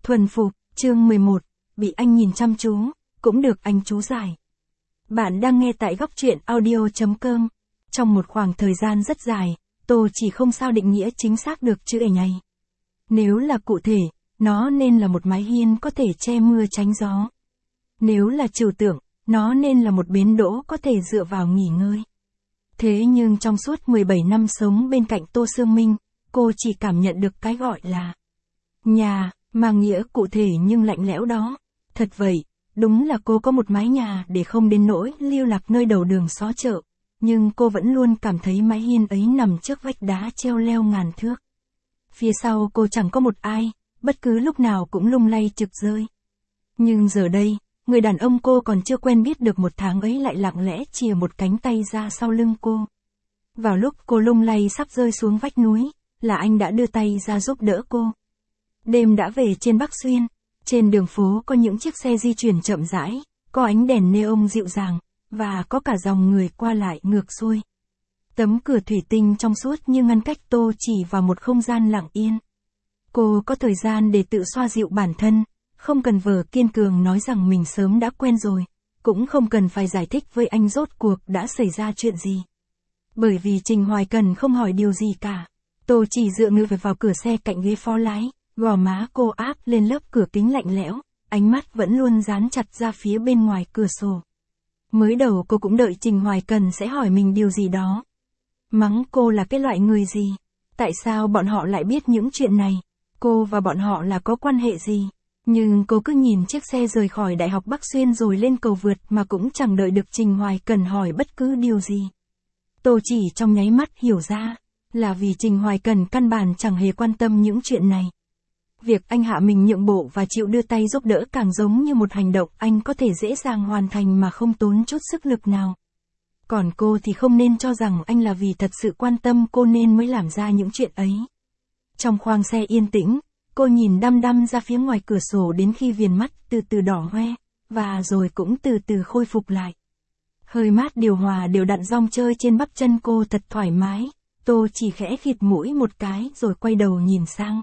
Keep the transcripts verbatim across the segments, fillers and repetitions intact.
Thuần phục, chương mười một, bị anh nhìn chăm chú, cũng được anh chú giải. Bạn đang nghe tại góc truyện audio chấm com. Trong một khoảng thời gian rất dài, tôi chỉ không sao định nghĩa chính xác được chữ ảnh này. Nếu là cụ thể, nó nên là một mái hiên có thể che mưa tránh gió. Nếu là trừu tượng, nó nên là một bến đỗ có thể dựa vào nghỉ ngơi. Thế nhưng trong suốt mười bảy năm sống bên cạnh Tô Sương Minh, cô chỉ cảm nhận được cái gọi là nhà, mang nghĩa cụ thể nhưng lạnh lẽo đó. Thật vậy, đúng là cô có một mái nhà để không đến nỗi lưu lạc nơi đầu đường xó chợ, nhưng cô vẫn luôn cảm thấy mái hiên ấy nằm trước vách đá treo leo ngàn thước. Phía sau cô chẳng có một ai, bất cứ lúc nào cũng lung lay trực rơi. Nhưng giờ đây, người đàn ông cô còn chưa quen biết được một tháng ấy lại lặng lẽ chìa một cánh tay ra sau lưng cô. Vào lúc cô lung lay sắp rơi xuống vách núi, là anh đã đưa tay ra giúp đỡ cô. Đêm đã về trên Bắc Xuyên, trên đường phố có những chiếc xe di chuyển chậm rãi, có ánh đèn neon dịu dàng, và có cả dòng người qua lại ngược xuôi. Tấm cửa thủy tinh trong suốt như ngăn cách Tô chỉ vào một không gian lặng yên. Cô có thời gian để tự xoa dịu bản thân, không cần vờ kiên cường nói rằng mình sớm đã quen rồi, cũng không cần phải giải thích với anh rốt cuộc đã xảy ra chuyện gì. Bởi vì Trình Hoài Cần không hỏi điều gì cả. Tô chỉ dựa ngược vào cửa xe cạnh ghế phó lái, gò má cô áp lên lớp cửa kính lạnh lẽo, ánh mắt vẫn luôn dán chặt ra phía bên ngoài cửa sổ. Mới đầu cô cũng đợi Trình Hoài Cần sẽ hỏi mình điều gì đó. Mắng cô là cái loại người gì? Tại sao bọn họ lại biết những chuyện này? Cô và bọn họ là có quan hệ gì? Nhưng cô cứ nhìn chiếc xe rời khỏi Đại học Bắc Xuyên rồi lên cầu vượt mà cũng chẳng đợi được Trình Hoài Cần hỏi bất cứ điều gì. Tô chỉ trong nháy mắt hiểu ra, là vì Trình Hoài Cần căn bản chẳng hề quan tâm những chuyện này. Việc anh hạ mình nhượng bộ và chịu đưa tay giúp đỡ càng giống như một hành động anh có thể dễ dàng hoàn thành mà không tốn chút sức lực nào. Còn cô thì không nên cho rằng anh là vì thật sự quan tâm cô nên mới làm ra những chuyện ấy. Trong khoang xe yên tĩnh, cô nhìn đăm đăm ra phía ngoài cửa sổ đến khi viền mắt từ từ đỏ hoe, và rồi cũng từ từ khôi phục lại. Hơi mát điều hòa đều đặn rong chơi trên bắp chân cô thật thoải mái, Tô chỉ khẽ khịt mũi một cái rồi quay đầu nhìn sang.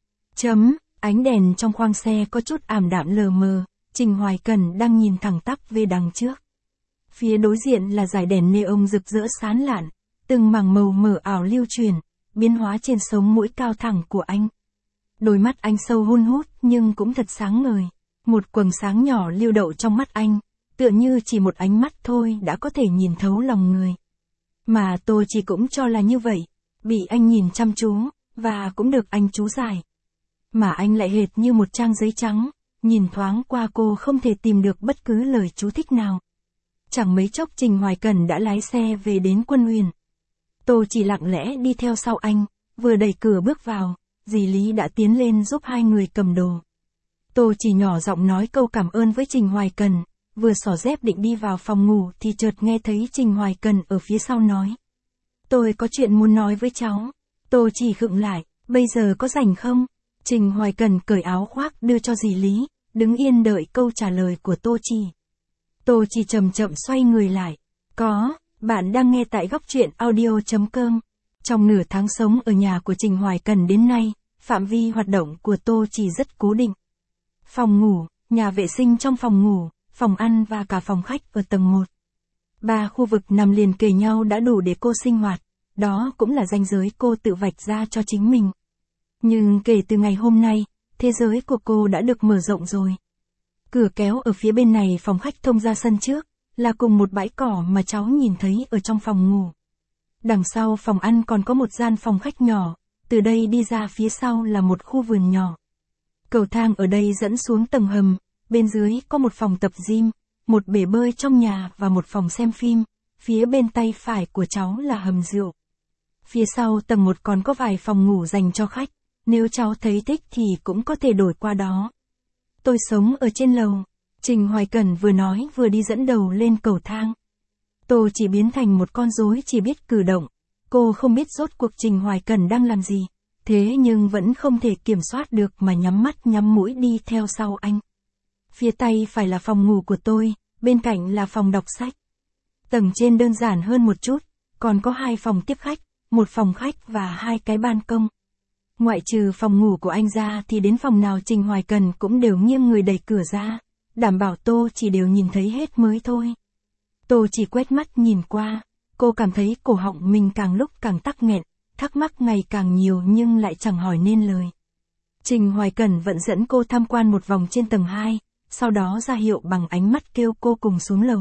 Chấm, ánh đèn trong khoang xe có chút ảm đạm lờ mờ, Trình Hoài Cần đang nhìn thẳng tắp về đằng trước. Phía đối diện là dải đèn neon rực rỡ sáng lạn, từng mảng màu mờ ảo lưu truyền, biến hóa trên sống mũi cao thẳng của anh. Đôi mắt anh sâu hun hút nhưng cũng thật sáng ngời, một quầng sáng nhỏ lưu đậu trong mắt anh, tựa như chỉ một ánh mắt thôi đã có thể nhìn thấu lòng người. Mà tôi chỉ cũng cho là như vậy, bị anh nhìn chăm chú, và cũng được anh chú giải. Mà anh lại hệt như một trang giấy trắng, nhìn thoáng qua cô không thể tìm được bất cứ lời chú thích nào. Chẳng mấy chốc Trình Hoài Cần đã lái xe về đến Quân Huyền. Tô chỉ lặng lẽ đi theo sau anh, vừa đẩy cửa bước vào, dì Lý đã tiến lên giúp hai người cầm đồ. Tô chỉ nhỏ giọng nói câu cảm ơn với Trình Hoài Cần, vừa xỏ dép định đi vào phòng ngủ thì chợt nghe thấy Trình Hoài Cần ở phía sau nói. Tôi có chuyện muốn nói với cháu. Tô chỉ khựng lại, bây giờ có rảnh không? Trình Hoài Cần cởi áo khoác đưa cho dì Lý, đứng yên đợi câu trả lời của Tô chỉ. Tô chỉ chậm chậm xoay người lại. Có, bạn đang nghe tại góc truyện audio chấm com. Trong nửa tháng sống ở nhà của Trình Hoài Cần đến nay, phạm vi hoạt động của Tô chỉ rất cố định. Phòng ngủ, nhà vệ sinh trong phòng ngủ, phòng ăn và cả phòng khách ở tầng một. Ba khu vực nằm liền kề nhau đã đủ để cô sinh hoạt, đó cũng là ranh giới cô tự vạch ra cho chính mình. Nhưng kể từ ngày hôm nay, thế giới của cô đã được mở rộng rồi. Cửa kéo ở phía bên này phòng khách thông ra sân trước, là cùng một bãi cỏ mà cháu nhìn thấy ở trong phòng ngủ. Đằng sau phòng ăn còn có một gian phòng khách nhỏ, từ đây đi ra phía sau là một khu vườn nhỏ. Cầu thang ở đây dẫn xuống tầng hầm, bên dưới có một phòng tập gym, một bể bơi trong nhà và một phòng xem phim, phía bên tay phải của cháu là hầm rượu. Phía sau tầng một còn có vài phòng ngủ dành cho khách, nếu cháu thấy thích thì cũng có thể đổi qua đó. Tôi sống ở trên lầu, Trình Hoài Cần vừa nói vừa đi dẫn đầu lên cầu thang. Tô chỉ biến thành một con rối chỉ biết cử động, cô không biết rốt cuộc Trình Hoài Cần đang làm gì, thế nhưng vẫn không thể kiểm soát được mà nhắm mắt nhắm mũi đi theo sau anh. Phía tay phải là phòng ngủ của tôi, bên cạnh là phòng đọc sách. Tầng trên đơn giản hơn một chút, còn có hai phòng tiếp khách, một phòng khách và hai cái ban công. Ngoại trừ phòng ngủ của anh ra thì đến phòng nào Trình Hoài Cần cũng đều nghiêng người đẩy cửa ra, đảm bảo Tô Chỉ đều nhìn thấy hết mới thôi. Tô Chỉ quét mắt nhìn qua, cô cảm thấy cổ họng mình càng lúc càng tắc nghẹn, thắc mắc ngày càng nhiều nhưng lại chẳng hỏi nên lời. Trình Hoài Cần vẫn dẫn cô tham quan một vòng trên tầng hai, sau đó ra hiệu bằng ánh mắt kêu cô cùng xuống lầu.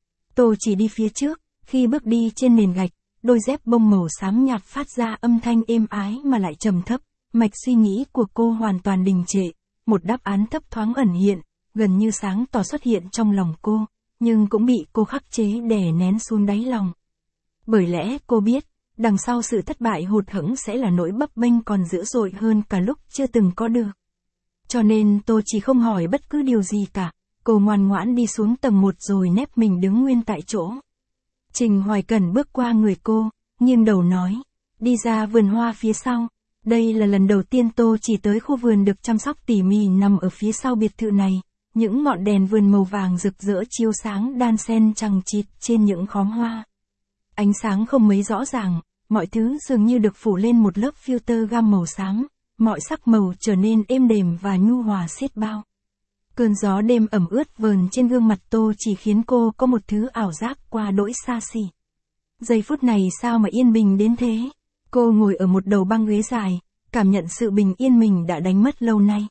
Tô Chỉ đi phía trước, khi bước đi trên nền gạch, đôi dép bông màu xám nhạt phát ra âm thanh êm ái mà lại trầm thấp, mạch suy nghĩ của cô hoàn toàn đình trệ, một đáp án thấp thoáng ẩn hiện, gần như sáng tỏ xuất hiện trong lòng cô, nhưng cũng bị cô khắc chế đè nén xuống đáy lòng. Bởi lẽ cô biết, đằng sau sự thất bại hụt hẫng sẽ là nỗi bấp bênh còn dữ dội hơn cả lúc chưa từng có được. Cho nên Tô Chỉ không hỏi bất cứ điều gì cả, cô ngoan ngoãn đi xuống tầng một rồi nép mình đứng nguyên tại chỗ. Trình Hoài Cần bước qua người cô, nghiêng đầu nói, đi ra vườn hoa phía sau. Đây là lần đầu tiên Tô Chỉ tới khu vườn được chăm sóc tỉ mỉ nằm ở phía sau biệt thự này, những ngọn đèn vườn màu vàng rực rỡ chiếu sáng đan xen chằng chịt trên những khóm hoa. Ánh sáng không mấy rõ ràng, mọi thứ dường như được phủ lên một lớp filter gam màu xám, mọi sắc màu trở nên êm đềm và nhu hòa xiết bao. Cơn gió đêm ẩm ướt vờn trên gương mặt Tô Chỉ khiến cô có một thứ ảo giác qua đỗi xa xỉ. Giây phút này sao mà yên bình đến thế? Cô ngồi ở một đầu băng ghế dài, cảm nhận sự bình yên mình đã đánh mất lâu nay.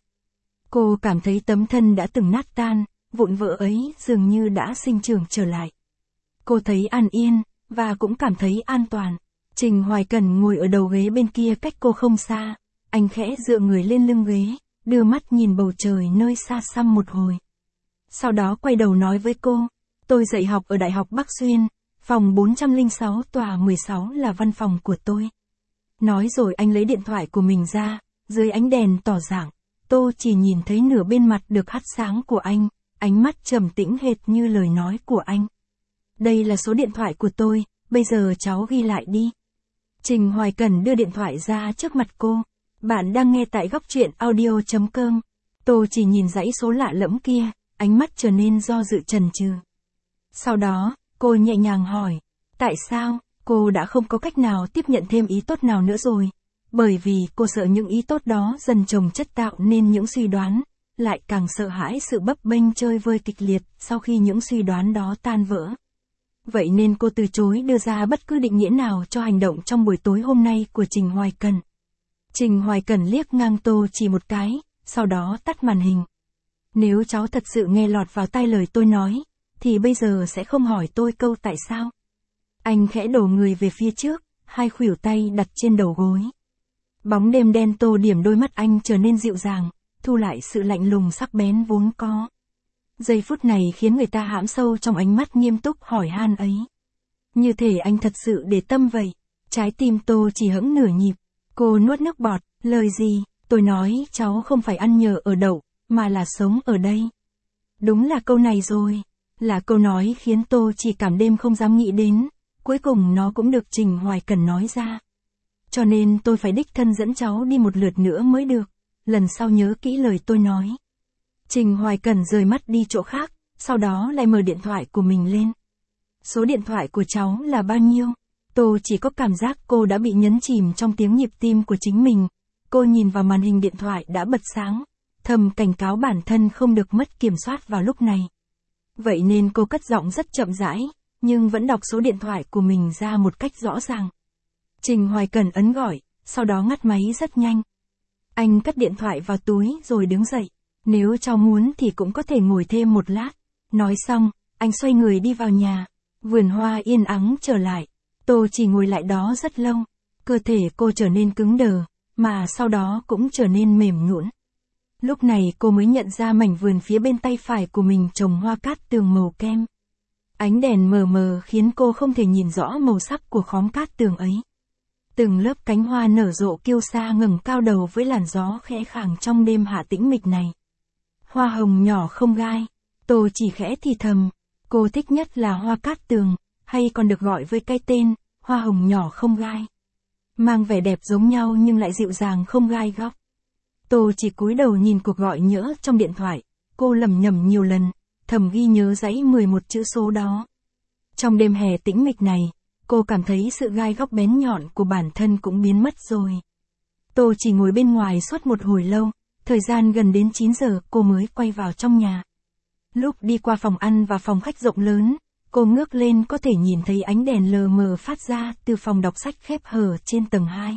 Cô cảm thấy tấm thân đã từng nát tan, vụn vỡ ấy dường như đã sinh trưởng trở lại. Cô thấy an yên, và cũng cảm thấy an toàn. Trình Hoài Cần ngồi ở đầu ghế bên kia cách cô không xa, anh khẽ dựa người lên lưng ghế, đưa mắt nhìn bầu trời nơi xa xăm một hồi. Sau đó quay đầu nói với cô, tôi dạy học ở Đại học Bắc Xuyên, phòng bốn trăm lẻ sáu tòa mười sáu là văn phòng của tôi. Nói rồi anh lấy điện thoại của mình ra, dưới ánh đèn tỏ dạng, Tô Chỉ nhìn thấy nửa bên mặt được hắt sáng của anh, ánh mắt trầm tĩnh hệt như lời nói của anh. Đây là số điện thoại của tôi, bây giờ cháu ghi lại đi. Trình Hoài Cần đưa điện thoại ra trước mặt cô. Bạn đang nghe tại góc truyện audio chấm com. Tô Chỉ nhìn dãy số lạ lẫm kia, ánh mắt trở nên do dự chần chừ. Sau đó, cô nhẹ nhàng hỏi, tại sao? Cô đã không có cách nào tiếp nhận thêm ý tốt nào nữa rồi. Bởi vì cô sợ những ý tốt đó dần chồng chất tạo nên những suy đoán, lại càng sợ hãi sự bấp bênh chơi vơi kịch liệt sau khi những suy đoán đó tan vỡ. Vậy nên cô từ chối đưa ra bất cứ định nghĩa nào cho hành động trong buổi tối hôm nay của Trình Hoài Cần. Trình Hoài Cần liếc ngang Tô Chỉ một cái, sau đó tắt màn hình. Nếu cháu thật sự nghe lọt vào tai lời tôi nói, thì bây giờ sẽ không hỏi tôi câu tại sao. Anh khẽ đổ người về phía trước, hai khuỷu tay đặt trên đầu gối. Bóng đêm đen tô điểm đôi mắt anh trở nên dịu dàng, thu lại sự lạnh lùng sắc bén vốn có. Giây phút này khiến người ta hãm sâu trong ánh mắt nghiêm túc hỏi han ấy. Như thể anh thật sự để tâm vậy. Trái tim Tô chỉ hững nửa nhịp. Cô nuốt nước bọt, lời gì? Tôi nói cháu không phải ăn nhờ ở đậu, mà là sống ở đây. Đúng là câu này rồi. Là câu nói khiến Tô chỉ cảm đêm không dám nghĩ đến. Cuối cùng nó cũng được Trình Hoài Cần nói ra. Cho nên tôi phải đích thân dẫn cháu đi một lượt nữa mới được. Lần sau nhớ kỹ lời tôi nói. Trình Hoài Cần rời mắt đi chỗ khác, sau đó lại mở điện thoại của mình lên. Số điện thoại của cháu là bao nhiêu? Tô chỉ có cảm giác cô đã bị nhấn chìm trong tiếng nhịp tim của chính mình. Cô nhìn vào màn hình điện thoại đã bật sáng, thầm cảnh cáo bản thân không được mất kiểm soát vào lúc này. Vậy nên cô cất giọng rất chậm rãi, nhưng vẫn đọc số điện thoại của mình ra một cách rõ ràng. Trình Hoài Cần ấn gọi, sau đó ngắt máy rất nhanh. Anh cất điện thoại vào túi rồi đứng dậy. Nếu cháu muốn thì cũng có thể ngồi thêm một lát. Nói xong, anh xoay người đi vào nhà. Vườn hoa yên ắng trở lại. Tô chỉ ngồi lại đó rất lâu. Cơ thể cô trở nên cứng đờ, mà sau đó cũng trở nên mềm nhũn. Lúc này cô mới nhận ra mảnh vườn phía bên tay phải của mình trồng hoa cát tường màu kem. Ánh đèn mờ mờ khiến cô không thể nhìn rõ màu sắc của khóm cát tường ấy. Từng lớp cánh hoa nở rộ kiêu sa ngẩng cao đầu với làn gió khẽ khàng trong đêm hạ tĩnh mịch này. Hoa hồng nhỏ không gai. Tô chỉ khẽ thì thầm. Cô thích nhất là hoa cát tường, hay còn được gọi với cái tên, hoa hồng nhỏ không gai. Mang vẻ đẹp giống nhau nhưng lại dịu dàng không gai góc. Tô chỉ cúi đầu nhìn cuộc gọi nhỡ trong điện thoại. Cô lẩm nhẩm nhiều lần, thầm ghi nhớ dãy mười một chữ số đó. Trong đêm hè tĩnh mịch này, cô cảm thấy sự gai góc bén nhọn của bản thân cũng biến mất rồi. Tô chỉ ngồi bên ngoài suốt một hồi lâu, thời gian gần đến chín giờ cô mới quay vào trong nhà. Lúc đi qua phòng ăn và phòng khách rộng lớn, cô ngước lên có thể nhìn thấy ánh đèn lờ mờ phát ra từ phòng đọc sách khép hờ trên tầng hai.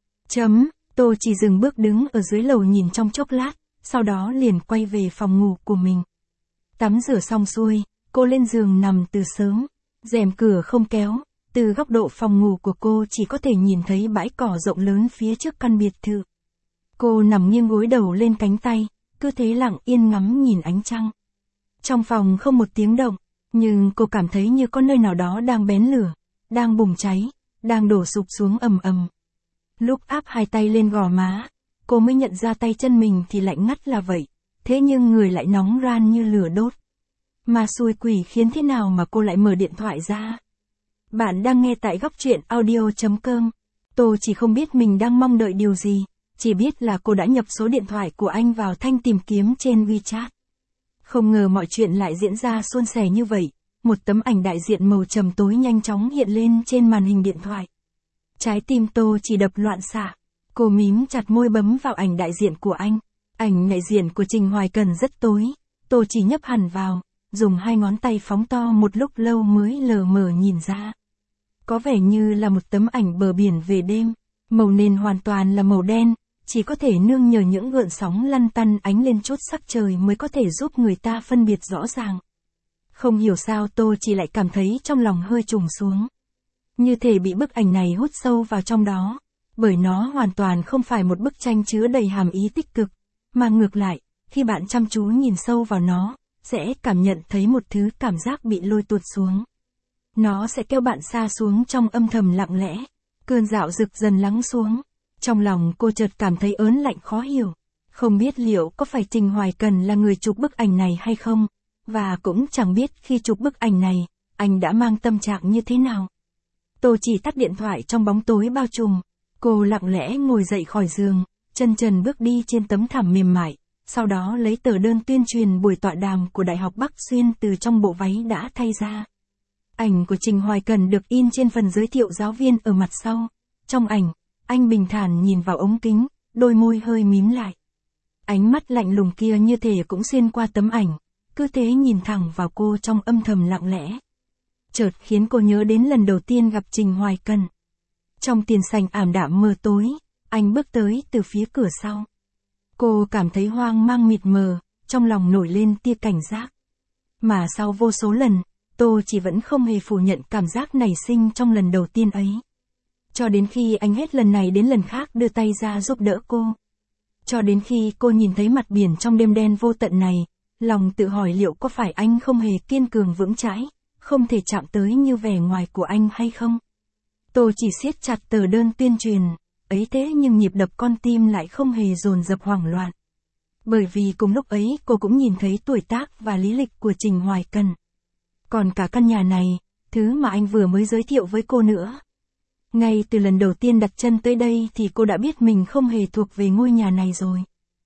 Chấm, Tô chỉ dừng bước đứng ở dưới lầu nhìn trong chốc lát, sau đó liền quay về phòng ngủ của mình. Tắm rửa xong xuôi, cô lên giường nằm từ sớm, rèm cửa không kéo, từ góc độ phòng ngủ của cô chỉ có thể nhìn thấy bãi cỏ rộng lớn phía trước căn biệt thự. Cô nằm nghiêng gối đầu lên cánh tay, cứ thế lặng yên ngắm nhìn ánh trăng. Trong phòng không một tiếng động, nhưng cô cảm thấy như có nơi nào đó đang bén lửa, đang bùng cháy, đang đổ sụp xuống ầm ầm. Lúc áp hai tay lên gò má, cô mới nhận ra tay chân mình thì lạnh ngắt là vậy, thế nhưng người lại nóng ran như lửa đốt. Mà xui quỷ khiến thế nào mà cô lại mở điện thoại ra? Bạn đang nghe tại góc truyện audio chấm com. Tô chỉ không biết mình đang mong đợi điều gì, chỉ biết là cô đã nhập số điện thoại của anh vào thanh tìm kiếm trên WeChat. Không ngờ mọi chuyện lại diễn ra suôn sẻ như vậy, một tấm ảnh đại diện màu trầm tối nhanh chóng hiện lên trên màn hình điện thoại. Trái tim Tô chỉ đập loạn xạ, cô mím chặt môi bấm vào ảnh đại diện của anh. Ảnh đại diện của Trình Hoài Cần rất tối, Tô chỉ nhấp hẳn vào, dùng hai ngón tay phóng to một lúc lâu mới lờ mờ nhìn ra. Có vẻ như là một tấm ảnh bờ biển về đêm, màu nền hoàn toàn là màu đen, chỉ có thể nương nhờ những gợn sóng lăn tăn ánh lên chút sắc trời mới có thể giúp người ta phân biệt rõ ràng. Không hiểu sao Tô chỉ lại cảm thấy trong lòng hơi trùng xuống. Như thể bị bức ảnh này hút sâu vào trong đó, bởi nó hoàn toàn không phải một bức tranh chứa đầy hàm ý tích cực, mà ngược lại, khi bạn chăm chú nhìn sâu vào nó, sẽ cảm nhận thấy một thứ cảm giác bị lôi tuột xuống. Nó sẽ kéo bạn xa xuống trong âm thầm lặng lẽ, cơn dạo dực dần lắng xuống. Trong lòng cô chợt cảm thấy ớn lạnh khó hiểu, không biết liệu có phải Trình Hoài Cần là người chụp bức ảnh này hay không, và cũng chẳng biết khi chụp bức ảnh này, anh đã mang tâm trạng như thế nào. Tô chỉ tắt điện thoại trong bóng tối bao trùm, cô lặng lẽ ngồi dậy khỏi giường, chân trần bước đi trên tấm thảm mềm mại, sau đó lấy tờ đơn tuyên truyền buổi tọa đàm của Đại học Bắc Xuyên từ trong bộ váy đã thay ra. Ảnh của Trình Hoài Cần được in trên phần giới thiệu giáo viên ở mặt sau. Trong ảnh, anh bình thản nhìn vào ống kính, đôi môi hơi mím lại. Ánh mắt lạnh lùng kia như thể cũng xuyên qua tấm ảnh, cứ thế nhìn thẳng vào cô trong âm thầm lặng lẽ. Chợt khiến cô nhớ đến lần đầu tiên gặp Trình Hoài Cần. Trong tiền sảnh ảm đạm mờ tối, anh bước tới từ phía cửa sau. Cô cảm thấy hoang mang mịt mờ, trong lòng nổi lên tia cảnh giác. Mà sau vô số lần, Tô chỉ vẫn không hề phủ nhận cảm giác nảy sinh trong lần đầu tiên ấy. Cho đến khi anh hết lần này đến lần khác đưa tay ra giúp đỡ cô. Cho đến khi cô nhìn thấy mặt biển trong đêm đen vô tận này, lòng tự hỏi liệu có phải anh không hề kiên cường vững chãi, không thể chạm tới như vẻ ngoài của anh hay không. Tô chỉ siết chặt tờ đơn tuyên truyền, ấy thế nhưng nhịp đập con tim lại không hề dồn dập hoảng loạn. Bởi vì cùng lúc ấy cô cũng nhìn thấy tuổi tác và lý lịch của Trình Hoài Cần. Còn cả căn nhà này, thứ mà anh vừa mới giới thiệu với cô nữa. Ngay từ lần đầu tiên đặt chân tới đây thì cô đã biết mình không hề thuộc về ngôi nhà này rồi.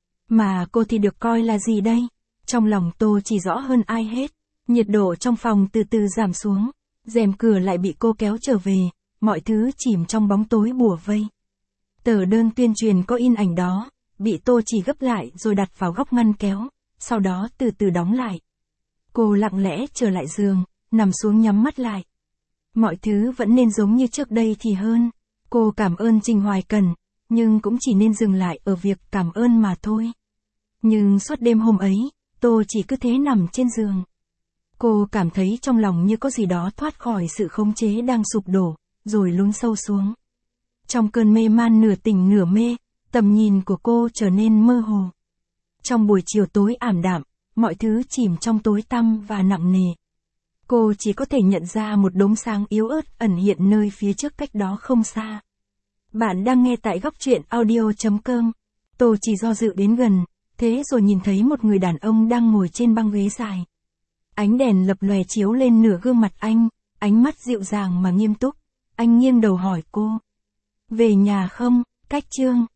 Mà cô thì được coi là gì đây? Trong lòng Tô chỉ rõ hơn ai hết. Nhiệt độ trong phòng từ từ giảm xuống, rèm cửa lại bị cô kéo trở về, mọi thứ chìm trong bóng tối bủa vây. Tờ đơn tuyên truyền có in ảnh đó, bị Tô chỉ gấp lại rồi đặt vào góc ngăn kéo, sau đó từ từ đóng lại. Cô lặng lẽ trở lại giường, nằm xuống nhắm mắt lại. Mọi thứ vẫn nên giống như trước đây thì hơn. Cô cảm ơn Trình Hoài Cần, nhưng cũng chỉ nên dừng lại ở việc cảm ơn mà thôi. Nhưng suốt đêm hôm ấy, Tô chỉ cứ thế nằm trên giường. Cô cảm thấy trong lòng như có gì đó thoát khỏi sự khống chế đang sụp đổ, rồi lún sâu xuống. Trong cơn mê man nửa tỉnh nửa mê, tầm nhìn của cô trở nên mơ hồ. Trong buổi chiều tối ảm đạm, mọi thứ chìm trong tối tăm và nặng nề. Cô chỉ có thể nhận ra một đốm sáng yếu ớt ẩn hiện nơi phía trước cách đó không xa. Bạn đang nghe tại góc truyện audio chấm com. Tô chỉ do dự đến gần, thế rồi nhìn thấy một người đàn ông đang ngồi trên băng ghế dài. Ánh đèn lập lòe chiếu lên nửa gương mặt anh, ánh mắt dịu dàng mà nghiêm túc. Anh nghiêng đầu hỏi cô. Về nhà không, Cách Trương?